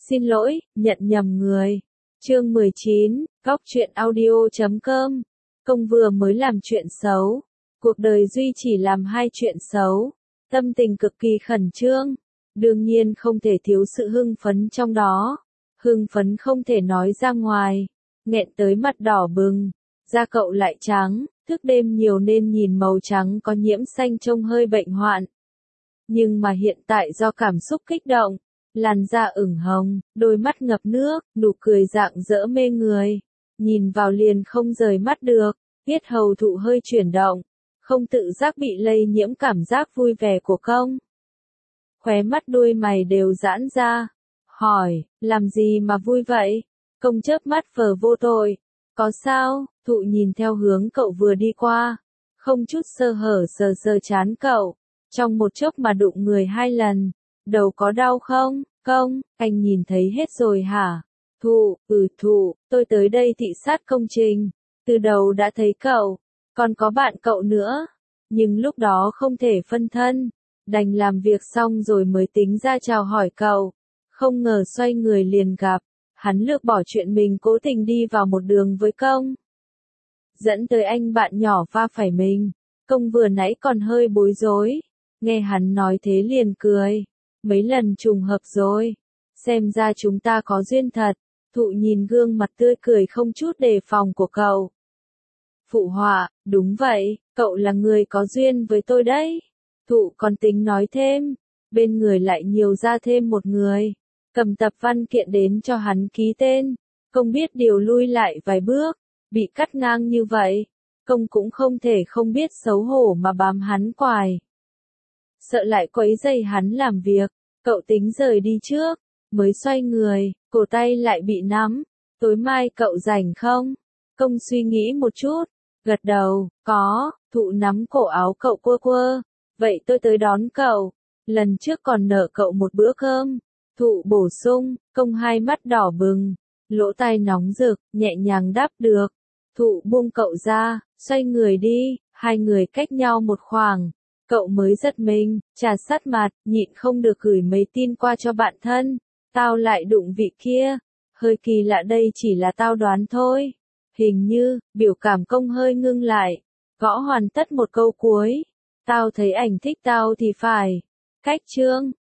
Xin lỗi, nhận nhầm người. Chương 19, Góc truyện audio.com. Công vừa mới làm chuyện xấu. Cuộc đời Duy chỉ làm 2 chuyện xấu. Tâm tình cực kỳ khẩn trương. Đương nhiên không thể thiếu sự hưng phấn trong đó. Hưng phấn không thể nói ra ngoài. Nghẹn tới mặt đỏ bừng. Da cậu lại trắng, thức đêm nhiều nên nhìn màu trắng có nhiễm xanh trông hơi bệnh hoạn. Nhưng mà hiện tại do cảm xúc kích động, làn da ửng hồng, đôi mắt ngập nước, nụ cười rạng rỡ mê người. Nhìn vào liền không rời mắt được, yết hầu thụ hơi chuyển động, không tự giác bị lây nhiễm cảm giác vui vẻ của công. Khóe mắt đuôi mày đều giãn ra. Hỏi, làm gì mà vui vậy? Công chớp mắt vờ vô tội. Có sao? Thụ nhìn theo hướng cậu vừa đi qua. Không chút sơ hở sờ sờ trán cậu. Trong một chốc mà đụng người 2 lần. Đầu có đau không? Công, anh nhìn thấy hết rồi hả? Thụ, tôi tới đây thị sát công trình. Từ đầu đã thấy cậu. Còn có bạn cậu nữa. Nhưng lúc đó không thể phân thân. Đành làm việc xong rồi mới tính ra chào hỏi cậu. Không ngờ xoay người liền gặp. Hắn lược bỏ chuyện mình cố tình đi vào một đường với công. Dẫn tới anh bạn nhỏ va phải mình. Công vừa nãy còn hơi bối rối. Nghe hắn nói thế liền cười. Mấy lần trùng hợp rồi. Xem ra chúng ta có duyên thật. Thụ nhìn gương mặt tươi cười không chút đề phòng của cậu. Phụ họa, đúng vậy, cậu là người có duyên với tôi đấy. Thụ còn tính nói thêm. Bên người lại nhiều ra thêm một người. Cầm tập văn kiện đến cho hắn ký tên. Công biết điều lui lại vài bước. Bị cắt ngang như vậy. Công cũng không thể không biết xấu hổ mà bám hắn quài. Sợ lại quấy rầy hắn làm việc. Cậu tính rời đi trước. Mới xoay người, cổ tay lại bị nắm. Tối mai cậu rảnh không? Công suy nghĩ một chút. Gật đầu, có. Thụ nắm cổ áo cậu quơ quơ. Vậy tôi tới đón cậu. Lần trước còn nợ cậu một bữa cơm. Thụ bổ sung, công 2 mắt đỏ bừng. Lỗ tai nóng rực, nhẹ nhàng đáp được. Thụ buông cậu ra, xoay người đi. 2 người cách nhau một khoảng. Cậu mới giật mình, trà sát mặt, nhịn không được gửi mấy tin qua cho bạn thân. Tao lại đụng vị kia. Hơi kỳ lạ đây chỉ là tao đoán thôi. Hình như, biểu cảm công hơi ngưng lại. Gõ hoàn tất một câu cuối. Tao thấy ảnh thích tao thì phải. Cách chương.